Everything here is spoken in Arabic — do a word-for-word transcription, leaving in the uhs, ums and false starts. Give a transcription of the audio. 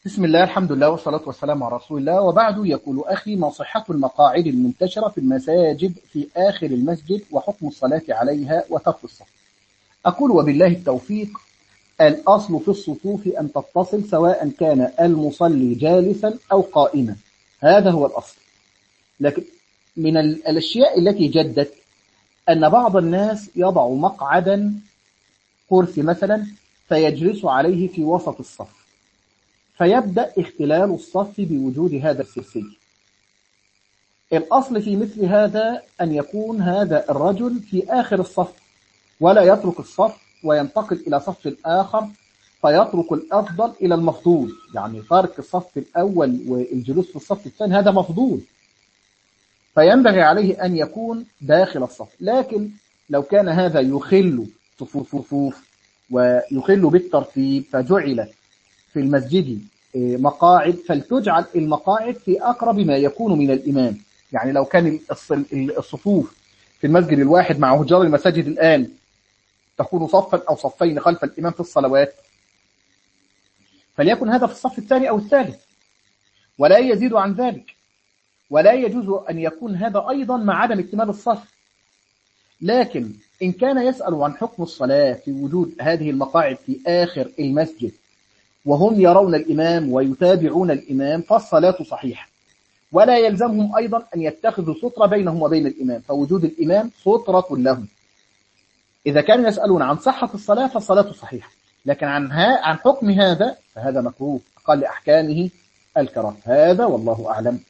بسم الله، الحمد لله، والصلاة والسلام على رسول الله، وبعد. يقول أخي: ما صحة المقاعد المنتشرة في المساجد في آخر المسجد وحكم الصلاة عليها وترك الصف؟ أقول: وبالله التوفيق. الأصل في الصفوف أن تتصل، سواء كان المصلي جالسا أو قائما، هذا هو الأصل. لكن من الأشياء التي جدت أن بعض الناس يضع مقعدا، كرسي مثلا، فيجلس عليه في وسط الصف، فيبدأ اختلال الصف بوجود هذا السلسلي. الأصل في مثل هذا أن يكون هذا الرجل في آخر الصف، ولا يترك الصف وينتقل إلى صف آخر، فيترك الأفضل إلى المفضول. يعني ترك الصف الأول والجلوس في الصف الثاني هذا مفضول، فينبغي عليه أن يكون داخل الصف. لكن لو كان هذا يخل صفوف ويخل بالترتيب، فجعل في المسجد مقاعد، فلتجعل المقاعد في أقرب ما يكون من الإمام. يعني لو كان الصفوف في المسجد الواحد مع هجار المساجد الآن تكون صفا أو صفين خلف الإمام في الصلوات، فليكن هذا في الصف الثاني أو الثالث، ولا يزيد عن ذلك. ولا يجوز أن يكون هذا أيضا مع عدم اكتمال الصف. لكن إن كان يسأل عن حكم الصلاة في وجود هذه المقاعد في آخر المسجد وهم يرون الإمام ويتابعون الإمام، فالصلاة صحيحة، ولا يلزمهم أيضا أن يتخذوا سترة بينهم وبين الإمام، فوجود الإمام سترة لهم. إذا كانوا يسألون عن صحة الصلاة فالصلاة صحيحة، لكن عن, عن حكم هذا فهذا مكروه، أقل أحكامه الكراهة. هذا والله أعلم.